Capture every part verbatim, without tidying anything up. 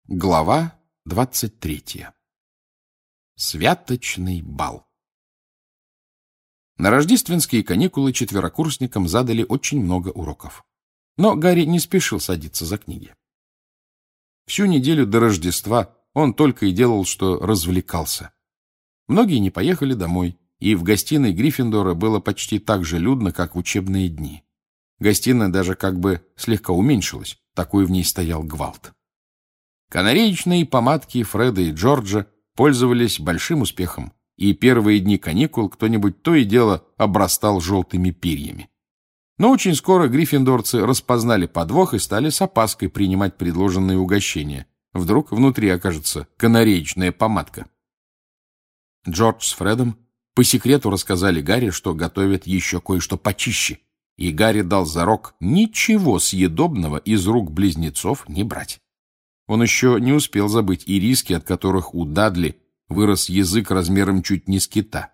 Глава двадцать третья. Святочный бал. На рождественские каникулы четверокурсникам задали очень много уроков. Но Гарри не спешил садиться за книги. Всю неделю до Рождества он только и делал, что развлекался. Многие не поехали домой, и в гостиной Гриффиндора было почти так же людно, как в учебные дни. Гостиная даже как бы слегка уменьшилась, такой в ней стоял гвалт. Канареечные помадки Фреда и Джорджа пользовались большим успехом, и первые дни каникул кто-нибудь то и дело обрастал желтыми перьями. Но очень скоро гриффиндорцы распознали подвох и стали с опаской принимать предложенные угощения. Вдруг внутри окажется канареечная помадка. Джордж с Фредом по секрету рассказали Гарри, что готовят еще кое-что почище, и Гарри дал зарок ничего съедобного из рук близнецов не брать. Он еще не успел забыть и риски, от которых у Дадли вырос язык размером чуть не с кита.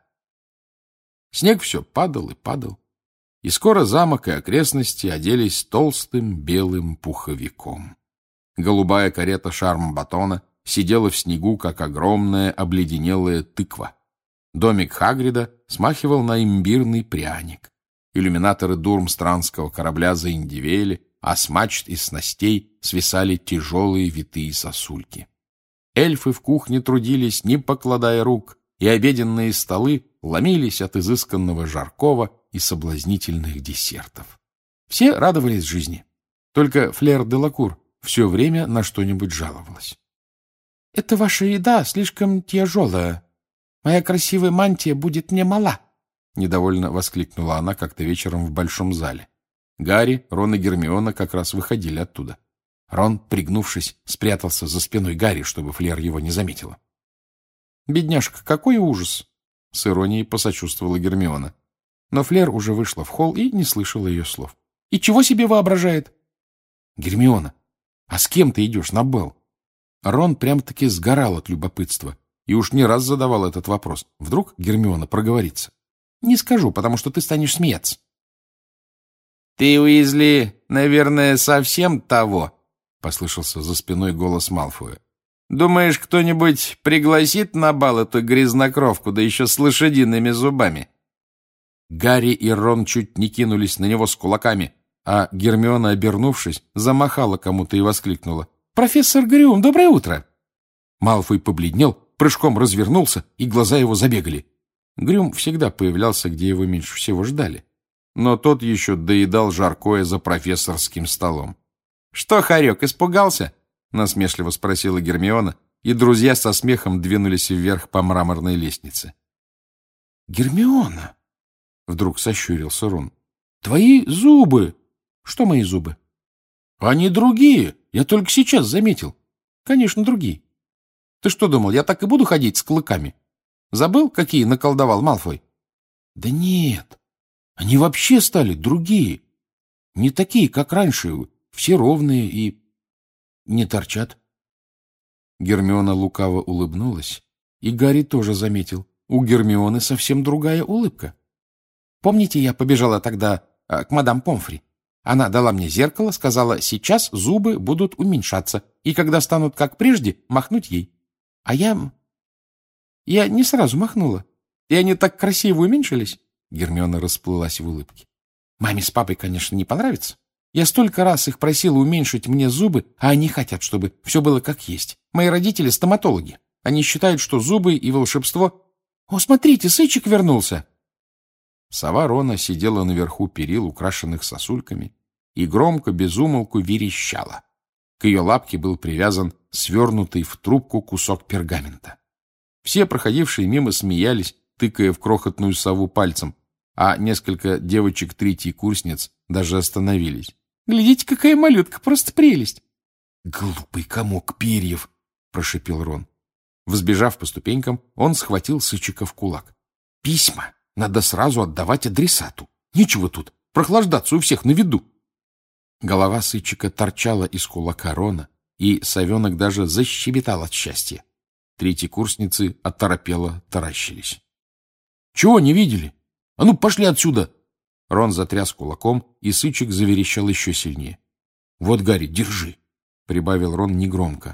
Снег все падал и падал, и скоро замок и окрестности оделись толстым белым пуховиком. Голубая карета Шарм-Батона сидела в снегу, как огромная обледенелая тыква. Домик Хагрида смахивал на имбирный пряник. Иллюминаторы дурмстранского корабля заиндевели, а с мачт и снастей свисали тяжелые витые сосульки. Эльфы в кухне трудились, не покладая рук, и обеденные столы ломились от изысканного жаркого и соблазнительных десертов. Все радовались жизни. Только Флер де Лакур все время на что-нибудь жаловалась. — Это ваша еда слишком тяжелая. Моя красивая мантия будет мне мала, — недовольно воскликнула она как-то вечером в большом зале. Гарри, Рон и Гермиона как раз выходили оттуда. Рон, пригнувшись, спрятался за спиной Гарри, чтобы Флер его не заметила. «Бедняжка, какой ужас!» — с иронией посочувствовала Гермиона. Но Флер уже вышла в холл и не слышала ее слов. «И чего себе воображает?» «Гермиона, а с кем ты идешь на бал?» Рон прям-таки сгорал от любопытства и уж не раз задавал этот вопрос. Вдруг Гермиона проговорится. «Не скажу, потому что ты станешь смеяться». «Ты, Уизли, наверное, совсем того?» — послышался за спиной голос Малфоя. «Думаешь, кто-нибудь пригласит на бал эту грязнокровку, да еще с лошадиными зубами?» Гарри и Рон чуть не кинулись на него с кулаками, а Гермиона, обернувшись, замахала кому-то и воскликнула. «Профессор Грюм, доброе утро!» Малфой побледнел, прыжком развернулся, и глаза его забегали. Грюм всегда появлялся, где его меньше всего ждали. Но тот еще доедал жаркое за профессорским столом. — Что, хорек, испугался? — насмешливо спросила Гермиона, и друзья со смехом двинулись вверх по мраморной лестнице. — Гермиона! — вдруг сощурился Рон. — Твои зубы! — Что мои зубы? — Они другие, я только сейчас заметил. — Конечно, другие. Ты что думал, я так и буду ходить с клыками? Забыл, какие наколдовал Малфой? — Да нет. Они вообще стали другие. Не такие, как раньше, все ровные и не торчат. Гермиона лукаво улыбнулась, и Гарри тоже заметил. У Гермионы совсем другая улыбка. Помните, я побежала тогда а, к мадам Помфри? Она дала мне зеркало, сказала, сейчас зубы будут уменьшаться, и когда станут как прежде, махнуть ей. А я... Я не сразу махнула, и они так красиво уменьшились. Гермиона расплылась в улыбке. Маме с папой, конечно, не понравится. Я столько раз их просила уменьшить мне зубы, а они хотят, чтобы все было как есть. Мои родители стоматологи. Они считают, что зубы и волшебство... О, смотрите, сычек вернулся! Сова Рона сидела наверху перил, украшенных сосульками, и громко, без умолку, верещала. К ее лапке был привязан свернутый в трубку кусок пергамента. Все проходившие мимо смеялись, тыкая в крохотную сову пальцем, а несколько девочек-третьекурсниц даже остановились. «Глядите, какая малютка, просто прелесть!» «Глупый комок перьев!» — прошипел Рон. Взбежав по ступенькам, он схватил сычика в кулак. «Письма надо сразу отдавать адресату. Нечего тут прохлаждаться у всех на виду!» Голова сычика торчала из кулака Рона, и совенок даже защебетал от счастья. Третьекурсницы оторопело таращились. — Чего не видели? А ну, пошли отсюда! Рон затряс кулаком, и сычик заверещал еще сильнее. — Вот, Гарри, держи! — прибавил Рон негромко.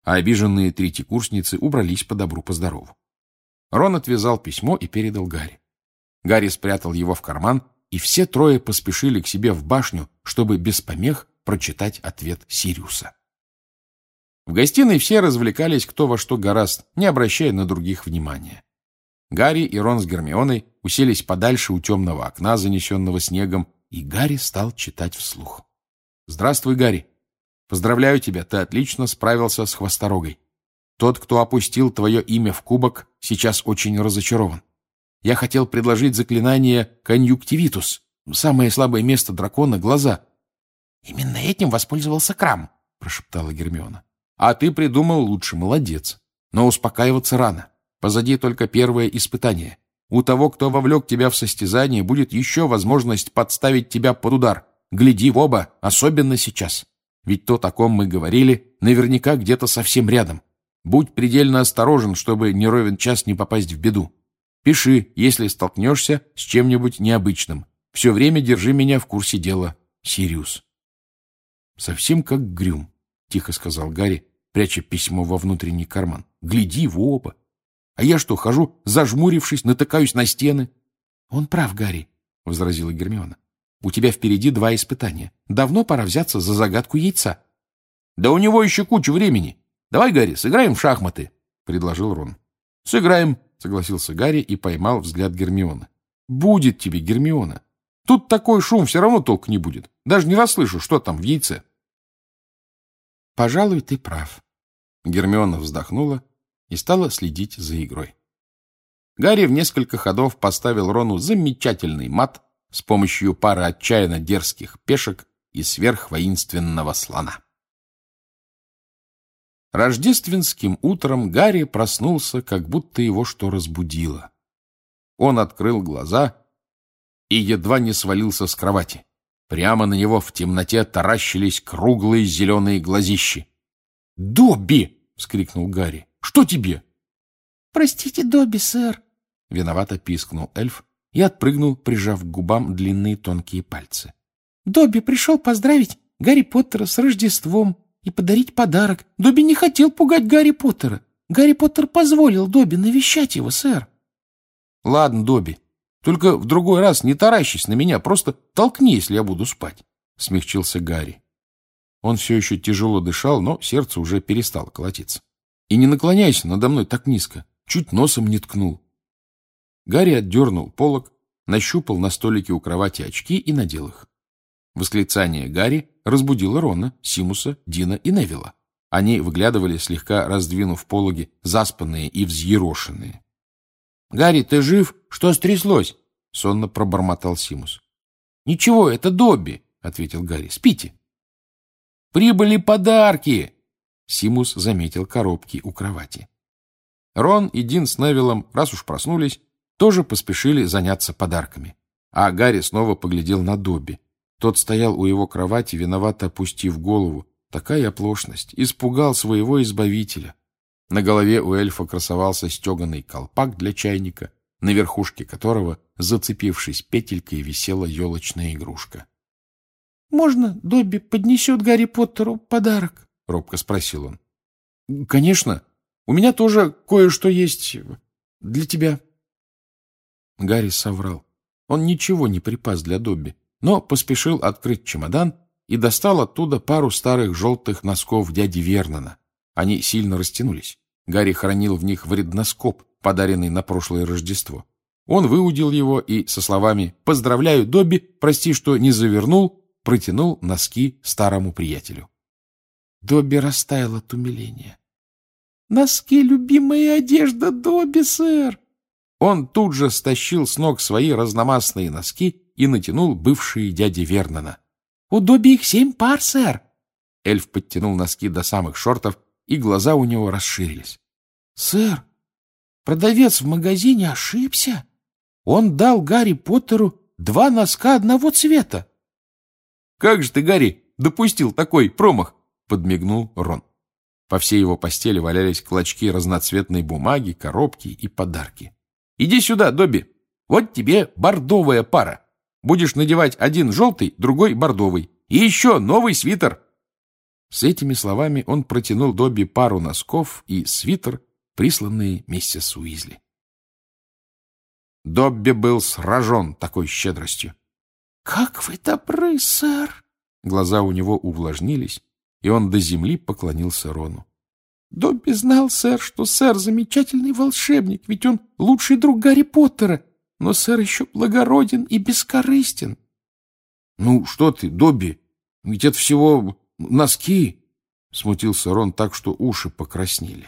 а обиженные третьекурсницы убрались по добру, по здорову. Рон отвязал письмо и передал Гарри. Гарри спрятал его в карман, и все трое поспешили к себе в башню, чтобы без помех прочитать ответ Сириуса. В гостиной все развлекались кто во что горазд, не обращая на других внимания. Гарри и Рон с Гермионой уселись подальше у темного окна, занесенного снегом, и Гарри стал читать вслух. «Здравствуй, Гарри. Поздравляю тебя, ты отлично справился с Хвосторогой. Тот, кто опустил твое имя в кубок, сейчас очень разочарован. Я хотел предложить заклинание «Конъюнктивитус». Самое слабое место дракона — глаза. «Именно этим воспользовался Крам», — прошептала Гермиона. «А ты придумал лучше, молодец. Но успокаиваться рано. Позади только первое испытание. У того, кто вовлек тебя в состязание, будет еще возможность подставить тебя под удар. Гляди в оба, особенно сейчас. Ведь то, о ком мы говорили, наверняка где-то совсем рядом. Будь предельно осторожен, чтобы не ровен час не попасть в беду. Пиши, если столкнешься с чем-нибудь необычным. Все время держи меня в курсе дела. Сириус». «Совсем как Грюм», — тихо сказал Гарри, пряча письмо во внутренний карман. «Гляди в оба. А я что, хожу, зажмурившись, натыкаюсь на стены?» «Он прав, Гарри», — возразила Гермиона. «У тебя впереди два испытания. Давно пора взяться за загадку яйца». «Да у него еще куча времени. Давай, Гарри, сыграем в шахматы», — предложил Рон. «Сыграем», — согласился Гарри и поймал взгляд Гермионы. «Будет тебе, Гермиона. Тут такой шум, все равно толк не будет. Даже не расслышу, что там в яйце». «Пожалуй, ты прав». Гермиона вздохнула и стала следить за игрой. Гарри в несколько ходов поставил Рону замечательный мат с помощью пары отчаянно дерзких пешек и сверхвоинственного слона. Рождественским утром Гарри проснулся, как будто его что разбудило. Он открыл глаза и едва не свалился с кровати. Прямо на него в темноте таращились круглые зеленые глазищи. «Добби!» — вскрикнул Гарри. «Что тебе?» «Простите, Добби, сэр», — виновато пискнул эльф и отпрыгнул, прижав к губам длинные тонкие пальцы. «Добби пришел поздравить Гарри Поттера с Рождеством и подарить подарок. Добби не хотел пугать Гарри Поттера. Гарри Поттер позволил Добби навещать его, сэр». «Ладно, Добби, только в другой раз не таращись на меня, просто толкни, если я буду спать», — смягчился Гарри. Он все еще тяжело дышал, но сердце уже перестало колотиться. «И не наклоняйся надо мной так низко, чуть носом не ткнул». Гарри отдернул полог, нащупал на столике у кровати очки и надел их. Восклицание Гарри разбудило Рона, Симуса, Дина и Невилла. Они выглядывали, слегка раздвинув пологи, заспанные и взъерошенные. «Гарри, ты жив? Что стряслось?» — сонно пробормотал Симус. «Ничего, это Добби», — ответил Гарри. «Спите». «Прибыли подарки!» Симус заметил коробки у кровати. Рон и Дин с Невиллом, раз уж проснулись, тоже поспешили заняться подарками. А Гарри снова поглядел на Добби. Тот стоял у его кровати, виновато опустив голову. Такая оплошность. Испугал своего избавителя. На голове у эльфа красовался стеганый колпак для чайника, на верхушке которого, зацепившись петелькой, висела елочная игрушка. «Можно Добби поднесет Гарри Поттеру подарок?» — робко спросил он. «Конечно. У меня тоже кое-что есть для тебя». Гарри соврал. Он ничего не припас для Добби, но поспешил открыть чемодан и достал оттуда пару старых желтых носков дяди Вернона. Они сильно растянулись. Гарри хранил в них вредноскоп, подаренный на прошлое Рождество. Он выудил его и со словами «Поздравляю, Добби, прости, что не завернул», протянул носки старому приятелю. Добби растаял от умиления. «Носки — любимая одежда Добби, сэр!» Он тут же стащил с ног свои разномастные носки и натянул бывшие дяди Вернона. «У Добби их семь пар, сэр!» Эльф подтянул носки до самых шортов, и глаза у него расширились. «Сэр, продавец в магазине ошибся. Он дал Гарри Поттеру два носка одного цвета». «Как же ты, Гарри, допустил такой промах?» — подмигнул Рон. По всей его постели валялись клочки разноцветной бумаги, коробки и подарки. «Иди сюда, Добби. Вот тебе бордовая пара. Будешь надевать один желтый, другой бордовый. И еще новый свитер». С этими словами он протянул Добби пару носков и свитер, присланные миссис Уизли. Добби был сражен такой щедростью. — Как вы добры, сэр! Глаза у него увлажнились, и он до земли поклонился Рону. — Добби знал, сэр, что сэр замечательный волшебник, ведь он лучший друг Гарри Поттера, но сэр еще благороден и бескорыстен. — Ну, что ты, Добби, ведь это всего носки! — смутился Рон так, что уши покраснели.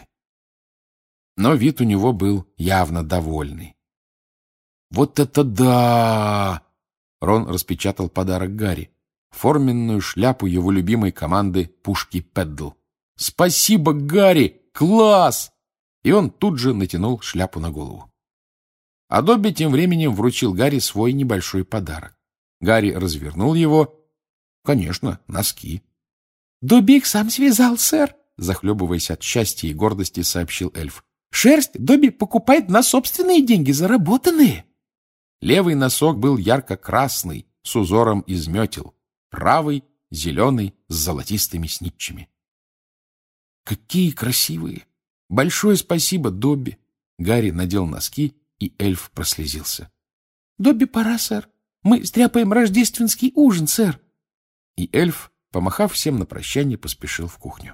Но вид у него был явно довольный. — Вот это да! — Рон распечатал подарок Гарри. Форменную шляпу его любимой команды «Пушки Пэддл». «Спасибо, Гарри! Класс!» И он тут же натянул шляпу на голову. А Добби тем временем вручил Гарри свой небольшой подарок. Гарри развернул его. Конечно, носки. «Добби их сам связал, сэр», — захлебываясь от счастья и гордости, сообщил эльф. «Шерсть Добби покупает на собственные деньги, заработанные». Левый носок был ярко-красный, с узором из метел. Правый — зеленый, с золотистыми снитчами. «Какие красивые! Большое спасибо, Добби!» Гарри надел носки, и эльф прослезился. «Добби, пора, сэр. Мы стряпаем рождественский ужин, сэр». И эльф, помахав всем на прощание, поспешил в кухню.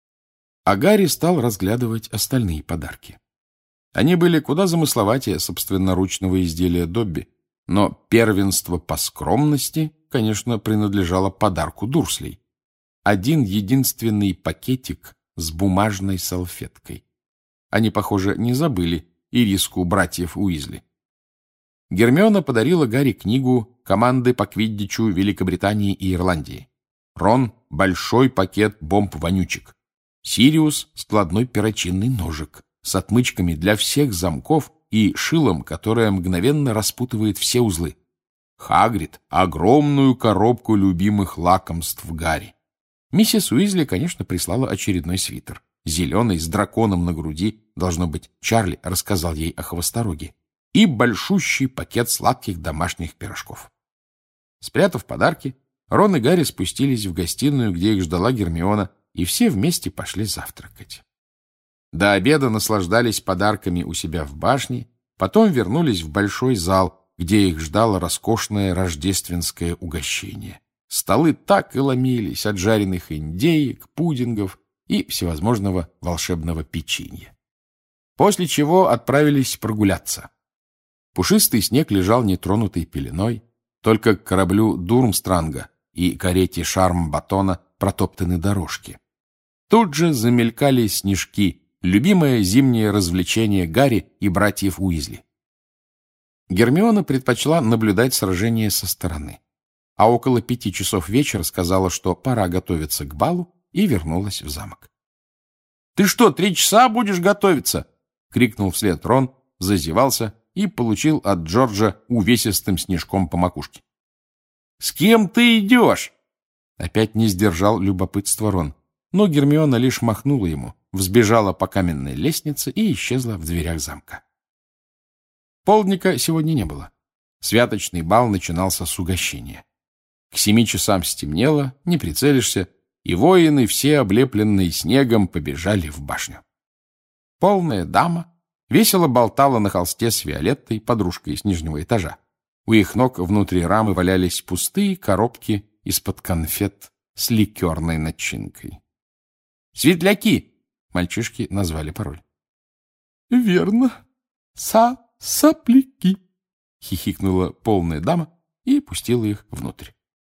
А Гарри стал разглядывать остальные подарки. Они были куда замысловатее собственноручного изделия Добби, но первенство по скромности, конечно, принадлежало подарку Дурслей. Один единственный пакетик с бумажной салфеткой. Они, похоже, не забыли ириску братьев Уизли. Гермиона подарила Гарри книгу «Команды по квиддичу Великобритании и Ирландии». Рон — большой пакет бомб-вонючек. Сириус — складной перочинный ножик с отмычками для всех замков и шилом, которое мгновенно распутывает все узлы. Хагрид — огромную коробку любимых лакомств Гарри. Миссис Уизли, конечно, прислала очередной свитер. Зеленый, с драконом на груди, должно быть, Чарли рассказал ей о Хвостороге. И большущий пакет сладких домашних пирожков. Спрятав подарки, Рон и Гарри спустились в гостиную, где их ждала Гермиона, и все вместе пошли завтракать. До обеда наслаждались подарками у себя в башне, потом вернулись в большой зал, где их ждало роскошное рождественское угощение. Столы так и ломились от жареных индеек, пудингов и всевозможного волшебного печенья. После чего отправились прогуляться. Пушистый снег лежал нетронутой пеленой, только к кораблю Дурмстранга и карете Шарм-Батона протоптаны дорожки. Тут же замелькали снежки, любимое зимнее развлечение Гарри и братьев Уизли. Гермиона предпочла наблюдать сражение со стороны, а около пяти часов вечера сказала, что пора готовиться к балу, и вернулась в замок. — Ты что, три часа будешь готовиться? — крикнул вслед Рон, зазевался и получил от Джорджа увесистым снежком по макушке. — С кем ты идешь? Опять не сдержал любопытства Рон, но Гермиона лишь махнула ему, взбежала по каменной лестнице и исчезла в дверях замка. Полдника сегодня не было. Святочный бал начинался с угощения. К семи часам стемнело, не прицелишься, и воины, все облепленные снегом, побежали в башню. Полная дама весело болтала на холсте с Виолеттой, подружкой с нижнего этажа. У их ног внутри рамы валялись пустые коробки из-под конфет с ликерной начинкой. «Светляки!» — мальчишки назвали пароль. «Верно. Са-сопляки!» — хихикнула полная дама и пустила их внутрь.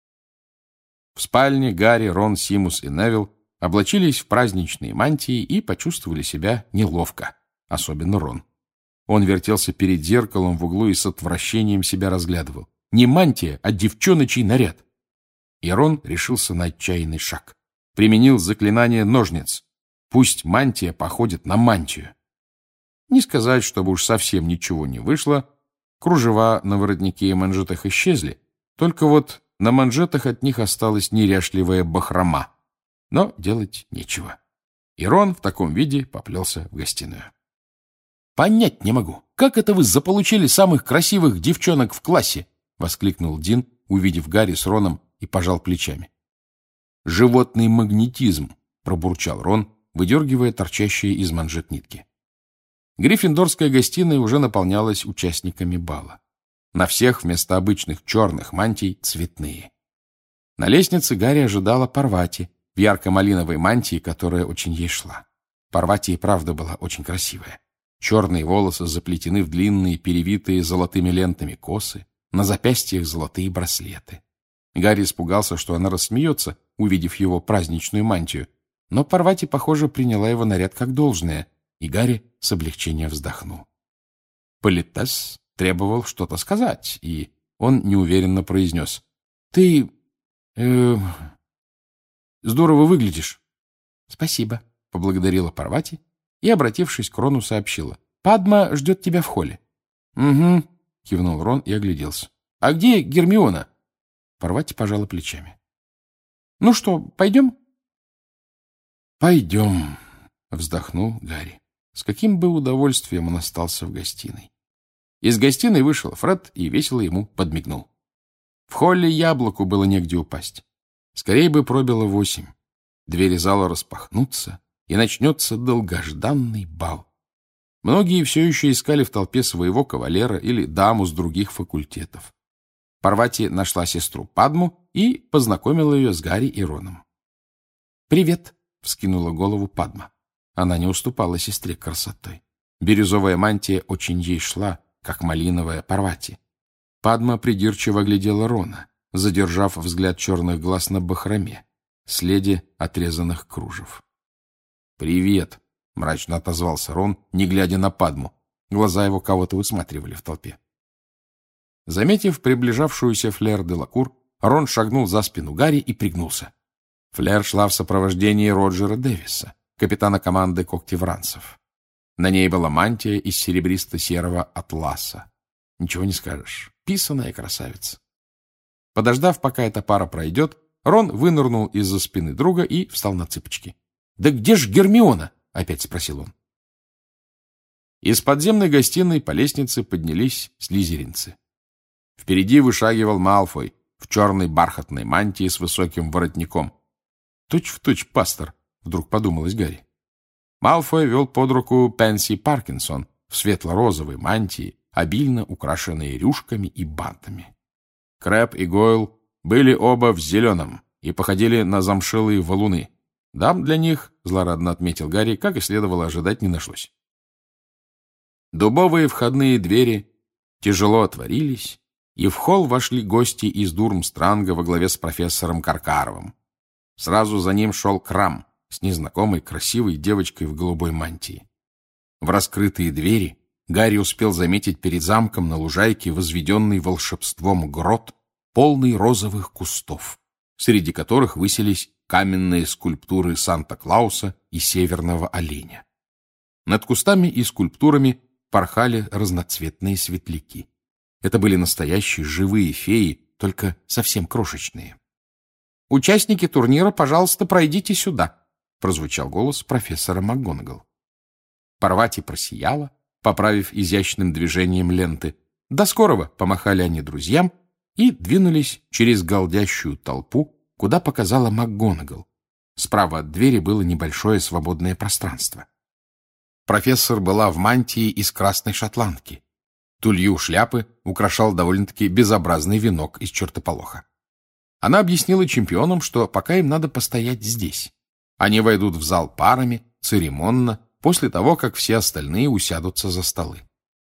В спальне Гарри, Рон, Симус и Невилл облачились в праздничные мантии и почувствовали себя неловко, особенно Рон. Он вертелся перед зеркалом в углу и с отвращением себя разглядывал. Не мантия, а девчоночий наряд. И Рон решился на отчаянный шаг. Применил заклинание ножниц. Пусть мантия походит на мантию. Не сказать, чтобы уж совсем ничего не вышло. Кружева на воротнике и манжетах исчезли. Только вот на манжетах от них осталась неряшливая бахрома. Но делать нечего. И Рон в таком виде поплелся в гостиную. — Понять не могу, как это вы заполучили самых красивых девчонок в классе? — воскликнул Дин, увидев Гарри с Роном, и пожал плечами. животный магнетизм, пробурчал Рон, выдергивая торчащие из манжет нитки. Гриффиндорская гостиная уже наполнялась участниками бала. На всех вместо обычных черных мантий цветные. На лестнице Гарри ожидала Парвати в ярко-малиновой мантии, которая очень ей шла. Парвати и правда была очень красивая. Черные волосы заплетены в длинные, перевитые золотыми лентами косы, на запястьях золотые браслеты. Гарри испугался, что она рассмеется, увидев его праздничную мантию, но Парвати, похоже, приняла его наряд как должное, и Гарри с облегчением вздохнул. Политес требовал что-то сказать, и он неуверенно произнес: «Ты... э... здорово выглядишь». «Спасибо», — поблагодарила Парвати и, обратившись к Рону, сообщила: «Падма ждет тебя в холле». «Угу», — кивнул Рон и огляделся. «А где Гермиона?» Парвати пожала плечами. «Ну что, пойдем?» «Пойдем», — вздохнул Гарри. С каким бы удовольствием он остался в гостиной. Из гостиной вышел Фред и весело ему подмигнул. В холле Яблоку было негде упасть. Скорее бы пробило восемь. Двери зала распахнутся, и начнется долгожданный бал. Многие все еще искали в толпе своего кавалера или даму с других факультетов. Парвати нашла сестру Падму и познакомила ее с Гарри и Роном. «Привет!» — вскинула голову Падма. Она не уступала сестре красотой. Бирюзовая мантия очень ей шла, как малиновая Парвати. Падма придирчиво глядела Рона, задержав взгляд черных глаз на бахроме, следе отрезанных кружев. «Привет!» — мрачно отозвался Рон, не глядя на Падму. Глаза его кого-то высматривали в толпе. Заметив приближавшуюся Флер де Лакур, Рон шагнул за спину Гарри и пригнулся. Флер шла в сопровождении Роджера Дэвиса, капитана команды когтевранцев. На ней была мантия из серебристо-серого атласа. Ничего не скажешь. Писаная красавица. Подождав, пока эта пара пройдет, Рон вынырнул из-за спины друга и встал на цыпочки. «Да где ж Гермиона?» — опять спросил он. Из подземной гостиной по лестнице поднялись слизеринцы. Впереди вышагивал Малфой в черной бархатной мантии с высоким воротником. «Точь-в-точь пастор», — вдруг подумалось Гарри. Малфой вел под руку Пенси Паркинсон в светло-розовой мантии, обильно украшенной рюшками и бантами. Крэб и Гойл были оба в зеленом и походили на замшелые валуны. Дам для них, злорадно отметил Гарри, как и следовало ожидать, не нашлось. Дубовые входные двери тяжело отворились, и в холл вошли гости из Дурмстранга во главе с профессором Каркаровым. Сразу за ним шел Крам с незнакомой красивой девочкой в голубой мантии. В раскрытые двери Гарри успел заметить перед замком на лужайке возведенный волшебством грот, полный розовых кустов, среди которых высились каменные скульптуры Санта-Клауса и северного оленя. Над кустами и скульптурами порхали разноцветные светляки. Это были настоящие живые феи, только совсем крошечные. «Участники турнира, пожалуйста, пройдите сюда», — прозвучал голос профессора МакГонагал. Парвати просияла, поправив изящным движением ленты. «До скорого!» — помахали они друзьям и двинулись через галдящую толпу, куда показала МакГонагал. Справа от двери было небольшое свободное пространство. Профессор была в мантии из красной шотландки. Тулью шляпы украшал довольно-таки безобразный венок из чертополоха. Она объяснила чемпионам, что пока им надо постоять здесь. Они войдут в зал парами, церемонно, после того, как все остальные усядутся за столы.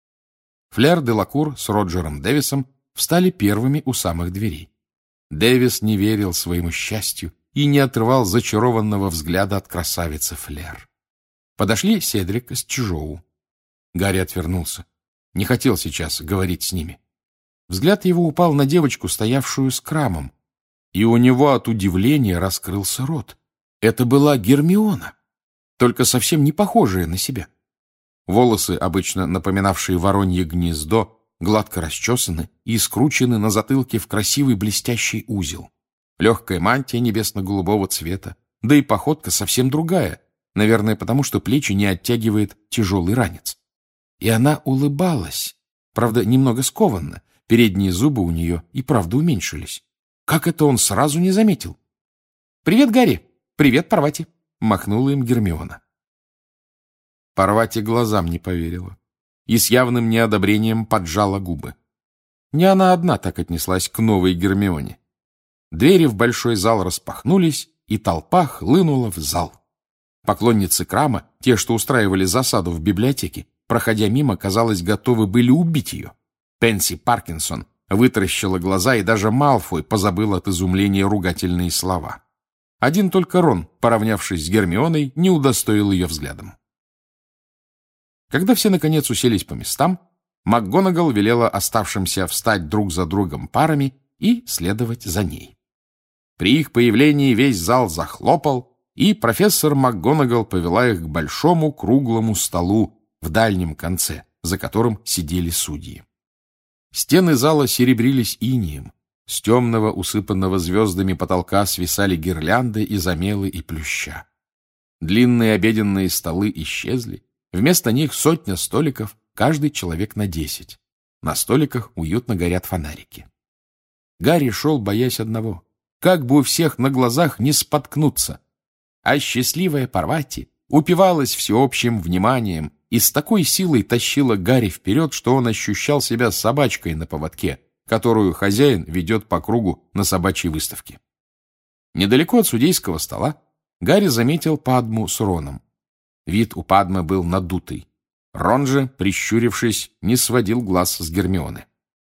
Флер де Лакур с Роджером Дэвисом встали первыми у самых дверей. Дэвис не верил своему счастью и не отрывал зачарованного взгляда от красавицы Флер. Подошли Седрик с Чжоу. Гарри отвернулся. Не хотел сейчас говорить с ними. Взгляд его упал на девочку, стоявшую с Крамом, и у него от удивления раскрылся рот. Это была Гермиона, только совсем не похожая на себя. Волосы, обычно напоминавшие воронье гнездо, гладко расчесаны и скручены на затылке в красивый блестящий узел. Легкая мантия небесно-голубого цвета, да и походка совсем другая, наверное, потому что плечи не оттягивает тяжелый ранец. И она улыбалась, правда, немного скованно, передние зубы у нее и правда уменьшились. Как это он сразу не заметил? «Привет, Гарри! Привет, Парвати!» — махнула им Гермиона. Парвати глазам не поверила и с явным неодобрением поджала губы. Не она одна так отнеслась к новой Гермионе. Двери в большой зал распахнулись, и толпа хлынула в зал. Поклонницы Крама, те, что устраивали засаду в библиотеке, проходя мимо, казалось, готовы были убить ее. Пенси Паркинсон вытаращила глаза, и даже Малфой позабыл от изумления ругательные слова. Один только Рон, поравнявшись с Гермионой, не удостоил ее взглядом. Когда все, наконец, уселись по местам, МакГонагал велела оставшимся встать друг за другом парами и следовать за ней. При их появлении весь зал захлопал, и профессор МакГонагал повела их к большому круглому столу в дальнем конце, за которым сидели судьи. Стены зала серебрились инеем, с темного, усыпанного звездами потолка свисали гирлянды из омелы и плюща. Длинные обеденные столы исчезли, вместо них сотня столиков, каждый человек на десять. На столиках уютно горят фонарики. Гарри шел, боясь одного, как бы у всех на глазах не споткнуться. А счастливая Парвати упивалась всеобщим вниманием и с такой силой тащила Гарри вперед, что он ощущал себя собачкой на поводке, которую хозяин ведет по кругу на собачьей выставке. Недалеко от судейского стола Гарри заметил Падму с Роном. Вид у Падмы был надутый. Рон же, прищурившись, не сводил глаз с Гермионы.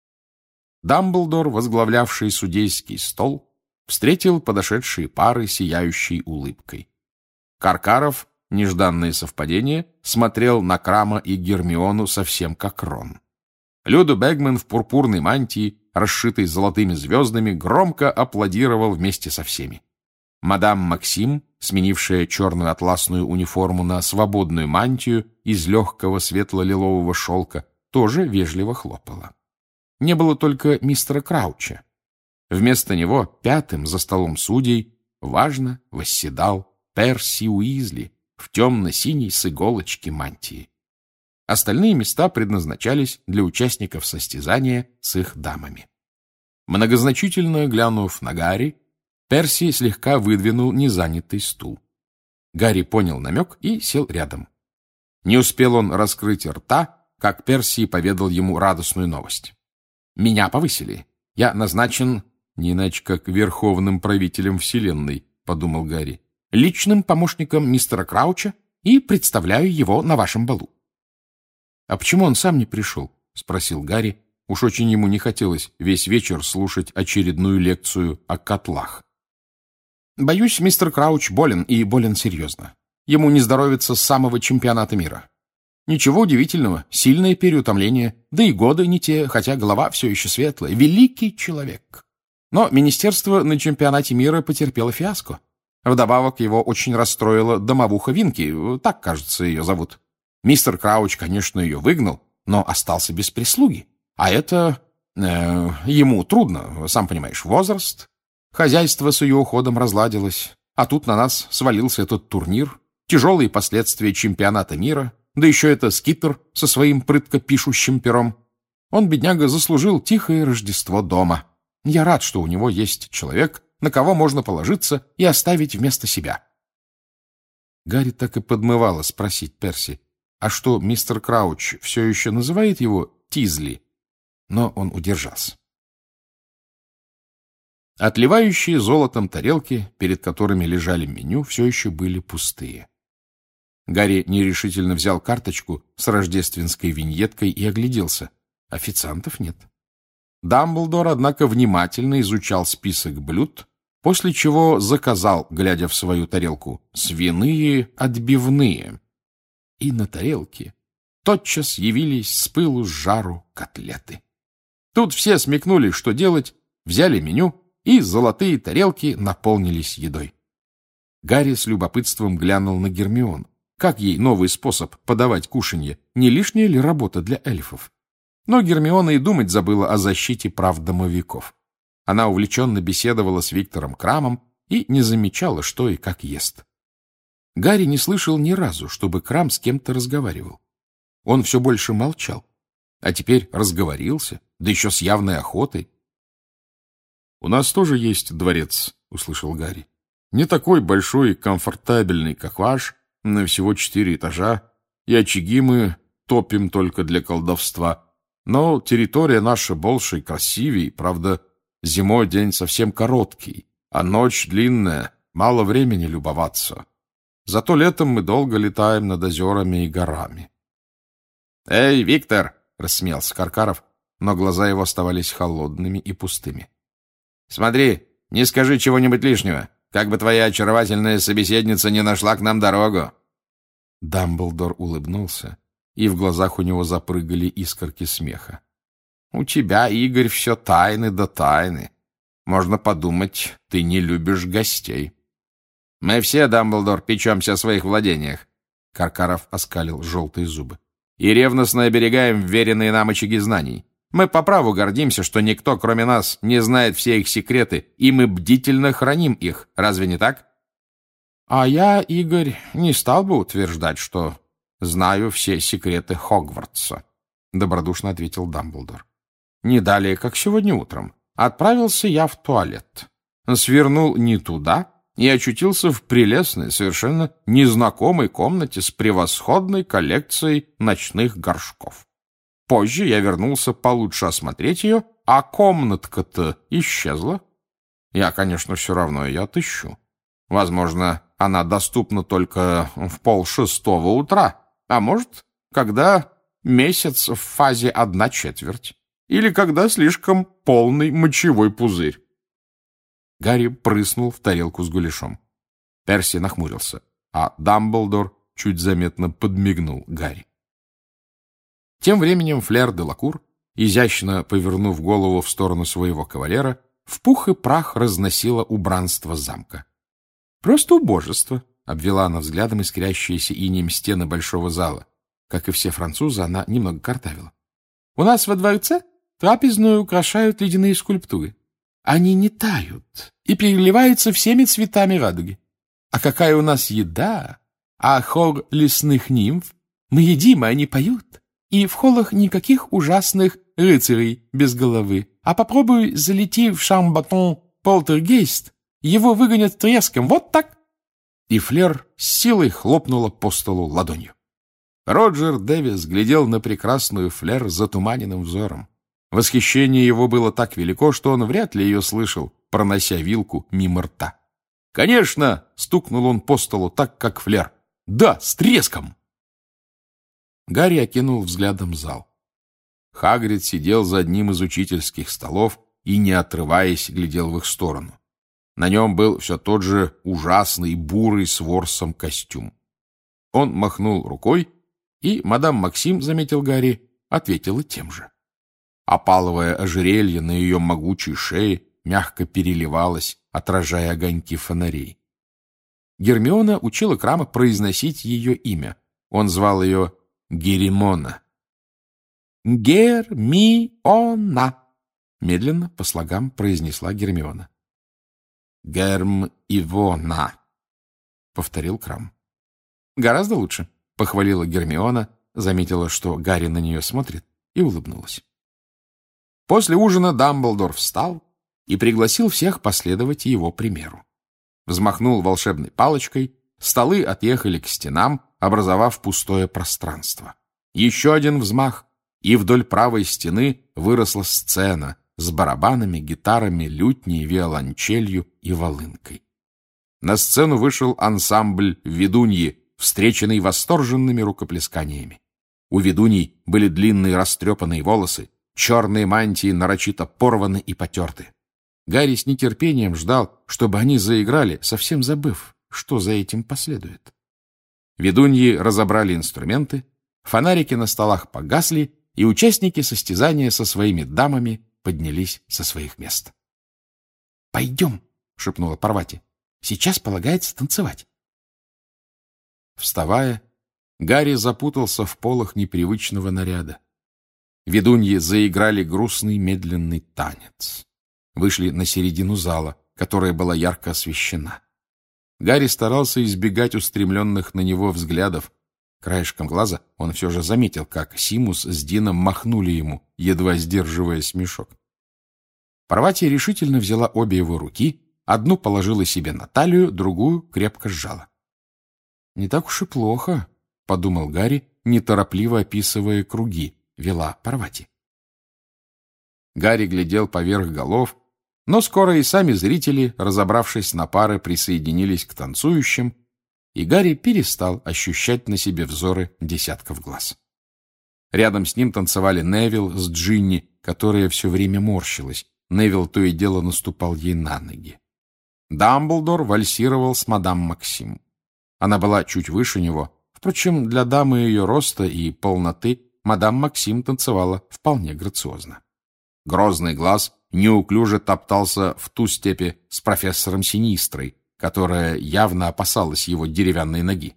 Дамблдор, возглавлявший судейский стол, встретил подошедшие пары сияющей улыбкой. Каркаров, нежданное совпадение, смотрел на Крама и Гермиону совсем как Рон. Люду Бэгман в пурпурной мантии, расшитой золотыми звездами, громко аплодировал вместе со всеми. Мадам Максим, сменившая черную атласную униформу на свободную мантию из легкого светло-лилового шелка, тоже вежливо хлопала. Не было только мистера Крауча. Вместо него пятым за столом судей важно восседал Перси Уизли в темно-синей с иголочки мантии. Остальные места предназначались для участников состязания с их дамами. Многозначительно глянув на Гарри, Перси слегка выдвинул незанятый стул. Гарри понял намек и сел рядом. Не успел он раскрыть рта, как Перси поведал ему радостную новость. «Меня повысили. Я назначен, не иначе как верховным правителем вселенной», — подумал Гарри, «личным помощником мистера Крауча и представляю его на вашем балу». «А почему он сам не пришел?» — спросил Гарри. Уж очень ему не хотелось весь вечер слушать очередную лекцию о котлах. «Боюсь, мистер Крауч болен, и болен серьезно. Ему не здоровится с самого чемпионата мира. Ничего удивительного, сильное переутомление, да и годы не те, хотя голова все еще светлая. Великий человек. Но министерство на чемпионате мира потерпело фиаско. Вдобавок его очень расстроила домовуха Винки, так, кажется, ее зовут. Мистер Крауч, конечно, ее выгнал, но остался без прислуги. А это... Э, ему трудно, сам понимаешь, возраст. Хозяйство с ее уходом разладилось, а тут на нас свалился этот турнир, тяжелые последствия чемпионата мира, да еще это Скиппер со своим прытко пишущим пером. Он, бедняга, заслужил тихое Рождество дома. Я рад, что у него есть человек, на кого можно положиться и оставить вместо себя». Гарри так и подмывало спросить Перси, а что, мистер Крауч все еще называет его Тизли? Но он удержался. Отливающие золотом тарелки, перед которыми лежали меню, все еще были пустые. Гарри нерешительно взял карточку с рождественской виньеткой и огляделся. Официантов нет. Дамблдор, однако, внимательно изучал список блюд, после чего заказал, глядя в свою тарелку, свиные отбивные. И на тарелке тотчас явились с пылу с жару котлеты. Тут все смекнули, что делать, взяли меню, и золотые тарелки наполнились едой. Гарри с любопытством глянул на Гермиону. Как ей новый способ подавать кушанье? Не лишняя ли работа для эльфов? Но Гермиона и думать забыла о защите прав домовиков. Она увлеченно беседовала с Виктором Крамом и не замечала, что и как ест. Гарри не слышал ни разу, чтобы Крам с кем-то разговаривал. Он все больше молчал, а теперь разговорился, да еще с явной охотой. — У нас тоже есть дворец, — услышал Гарри. Не такой большой и комфортабельный, как ваш, на всего четыре этажа, и очаги мы топим только для колдовства. Но территория наша больше и красивее, правда, зимой день совсем короткий, а ночь длинная, мало времени любоваться. Зато летом мы долго летаем над озерами и горами. — Эй, Виктор! — рассмеялся Каркаров, но глаза его оставались холодными и пустыми. — Смотри, не скажи чего-нибудь лишнего, как бы твоя очаровательная собеседница не нашла к нам дорогу. Дамблдор улыбнулся, и в глазах у него запрыгали искорки смеха. — У тебя, Игорь, все тайны да тайны. Можно подумать, ты не любишь гостей. — Мы все, Дамблдор, печемся о своих владениях. Каркаров оскалил желтые зубы. — И ревностно оберегаем вверенные нам очаги знаний. Мы по праву гордимся, что никто, кроме нас, не знает все их секреты, и мы бдительно храним их. Разве не так? — А я, Игорь, не стал бы утверждать, что знаю все секреты Хогвартса, — добродушно ответил Дамблдор. — Не далее, как сегодня утром, отправился я в туалет, свернул не туда и очутился в прелестной, совершенно незнакомой комнате с превосходной коллекцией ночных горшков. Позже я вернулся получше осмотреть ее, а комнатка-то исчезла. Я, конечно, все равно ее отыщу. Возможно, она доступна только в полшестого утра, а может, когда месяц в фазе одна четверть, или когда слишком полный мочевой пузырь. Гарри прыснул в тарелку с гуляшом. Перси нахмурился, а Дамблдор чуть заметно подмигнул Гарри. Тем временем Флер де Лакур, изящно повернув голову в сторону своего кавалера, в пух и прах разносила убранство замка. «Просто убожество», — обвела она взглядом искрящиеся инеем стены большого зала. Как и все французы, она немного картавила. «У нас во дворце трапезную украшают ледяные скульптуры. Они не тают и переливаются всеми цветами радуги. А какая у нас еда! А хор лесных нимф! Мы едим, а они поют. И в холлах никаких ужасных рыцарей без головы. А попробуй залети в Шамбатон полтергейст, его выгонят треском, вот так!» И Флер с силой хлопнула по столу ладонью. Роджер Дэвис глядел на прекрасную Флер затуманенным взором. Восхищение его было так велико, что он вряд ли ее слышал, пронося вилку мимо рта. «Конечно!» — стукнул он по столу так, как Флер. «Да, с треском!» Гарри окинул взглядом зал. Хагрид сидел за одним из учительских столов и, не отрываясь, глядел в их сторону. На нем был все тот же ужасный бурый с ворсом костюм. Он махнул рукой, и мадам Максим, заметил Гарри, ответила тем же. Опаловое ожерелье на ее могучей шее мягко переливалось, отражая огоньки фонарей. Гермиона учила Крама произносить ее имя. Он звал ее Геримона. «Гермиона», — медленно по слогам произнесла Гермиона. «Герм-Ивона», — повторил Крам. «Гораздо лучше», — похвалила Гермиона, заметила, что Гарри на нее смотрит, и улыбнулась. После ужина Дамблдор встал и пригласил всех последовать его примеру. Взмахнул волшебной палочкой, столы отъехали к стенам, образовав пустое пространство. Еще один взмах, и вдоль правой стены выросла сцена с барабанами, гитарами, лютней, виолончелью и волынкой. На сцену вышел ансамбль ведуньи, встреченный восторженными рукоплесканиями. У ведуней были длинные растрепанные волосы, черные мантии нарочито порваны и потерты. Гарри с нетерпением ждал, чтобы они заиграли, совсем забыв, что за этим последует. Ведуньи разобрали инструменты, фонарики на столах погасли, и участники состязания со своими дамами поднялись со своих мест. «Пойдем», — шепнула Парвати, — «сейчас полагается танцевать». Вставая, Гарри запутался в полах непривычного наряда. Ведуньи заиграли грустный медленный танец. Вышли на середину зала, которая была ярко освещена. Гарри старался избегать устремленных на него взглядов. Краешком глаза он все же заметил, как Симус с Дином махнули ему, едва сдерживая смешок. Парвати решительно взяла обе его руки, Одну положила себе на талию, другую крепко сжала. «Не так уж и плохо», — подумал Гарри, неторопливо описывая круги, вела Парвати. Гарри глядел поверх голов, но скоро и сами зрители, разобравшись на пары, присоединились к танцующим, и Гарри перестал ощущать на себе взоры десятков глаз. Рядом с ним танцевали Невилл с Джинни, которая все время морщилась. Невилл то и дело наступал ей на ноги. Дамблдор вальсировал с мадам Максим. Она была чуть выше него. Впрочем, для дамы ее роста и полноты мадам Максим танцевала вполне грациозно. Грозный глаз неуклюже топтался в ту степи с профессором Синистрой, которая явно опасалась его деревянной ноги.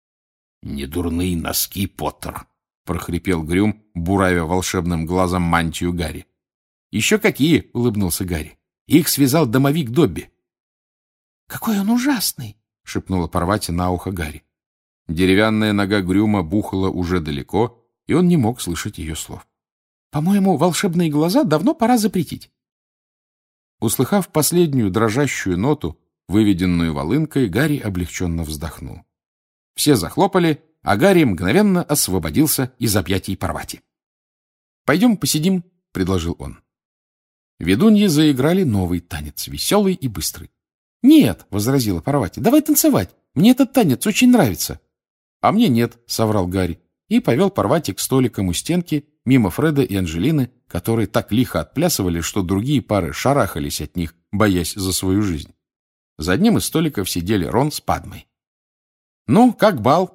— Недурные носки, Поттер! — прохрипел Грюм, буравя волшебным глазом мантию Гарри. — Еще какие! — улыбнулся Гарри. — Их связал домовик Добби. — Какой он ужасный! — шепнула Парвати на ухо Гарри. Деревянная нога Грюма бухала уже далеко, и он не мог слышать ее слов. — По-моему, волшебные глаза давно пора запретить. Услыхав последнюю дрожащую ноту, выведенную волынкой, Гарри облегченно вздохнул. Все захлопали, а Гарри мгновенно освободился из объятий Парвати. — Пойдем посидим, — предложил он. Ведуньи заиграли новый танец, веселый и быстрый. — Нет, — возразила Парвати, — давай танцевать. Мне этот танец очень нравится. — А мне нет, — соврал Гарри, и повел Парвати к столикам у стенки, мимо Фреда и Анжелины, которые так лихо отплясывали, что другие пары шарахались от них, боясь за свою жизнь. За одним из столиков сидели Рон с Падмой. — Ну, как бал?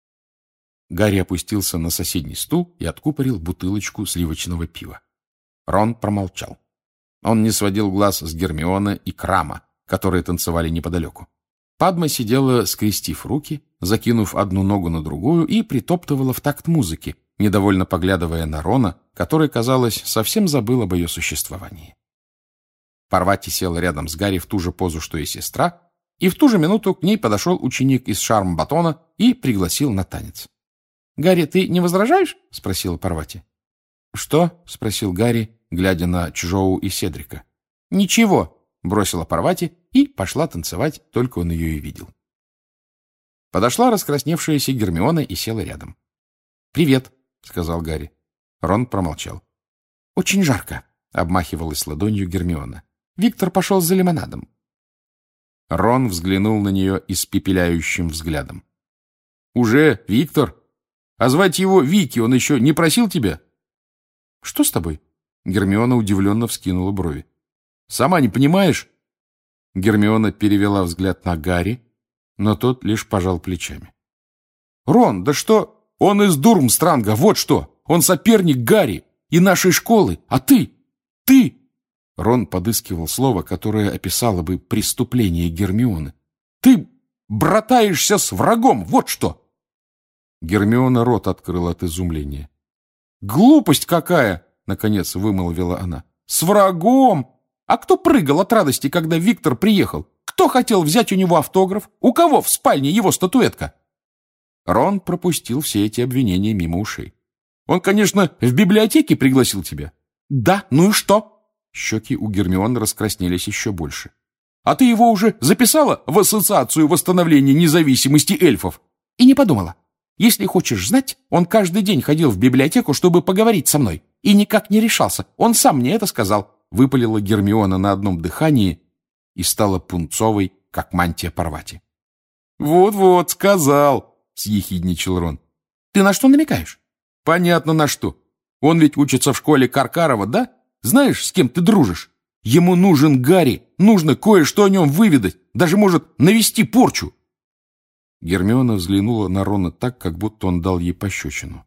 Гарри опустился на соседний стул и откупорил бутылочку сливочного пива. Рон промолчал. Он не сводил глаз с Гермионы и Крама, которые танцевали неподалеку. Падма сидела, скрестив руки, закинув одну ногу на другую, и притоптывала в такт музыки, недовольно поглядывая на Рона, который, казалось, совсем забыл об ее существовании. Парвати села рядом с Гарри в ту же позу, что и сестра, и в ту же минуту к ней подошел ученик из Шарм-Батона и пригласил на танец. — Гарри, ты не возражаешь? — спросила Парвати. — Что? — спросил Гарри, глядя на Чжоу и Седрика. — Ничего, — бросила Парвати и пошла танцевать, только он ее и видел. Подошла раскрасневшаяся Гермиона и села рядом. — Привет, — сказал Гарри. Рон промолчал. — Очень жарко, — обмахивалась ладонью Гермиона. — Виктор пошел за лимонадом. Рон взглянул на нее испепеляющим взглядом. — Уже, Виктор? А звать его Вики он еще не просил тебя? — Что с тобой? Гермиона удивленно вскинула брови. — Сама не понимаешь? Гермиона перевела взгляд на Гарри, но тот лишь пожал плечами. — Рон, да что... Он из Дурмстранга, вот что! Он соперник Гарри и нашей школы, а ты... ты... Рон подыскивал слово, которое описало бы преступление Гермионы. Ты братаешься с врагом, вот что! Гермиона рот открыла от изумления. «Глупость какая!» — наконец вымолвила она. «С врагом! А кто прыгал от радости, когда Виктор приехал? Кто хотел взять у него автограф? У кого в спальне его статуэтка?» Рон пропустил все эти обвинения мимо ушей. «Он, конечно, в библиотеке пригласил тебя». «Да, ну и что?» Щеки у Гермионы раскраснелись еще больше. «А ты его уже записала в Ассоциацию восстановления независимости эльфов?» «И не подумала. Если хочешь знать, он каждый день ходил в библиотеку, чтобы поговорить со мной, и никак не решался. Он сам мне это сказал», — выпалила Гермиона на одном дыхании и стала пунцовой, как мантия Парвати. «Вот-вот, сказал», — съехидничал Рон. «Ты на что намекаешь?» «Понятно, на что. Он ведь учится в школе Каркарова, да? Знаешь, с кем ты дружишь? Ему нужен Гарри, нужно кое-что о нем выведать, даже может навести порчу». Гермиона взглянула на Рона так, как будто он дал ей пощечину.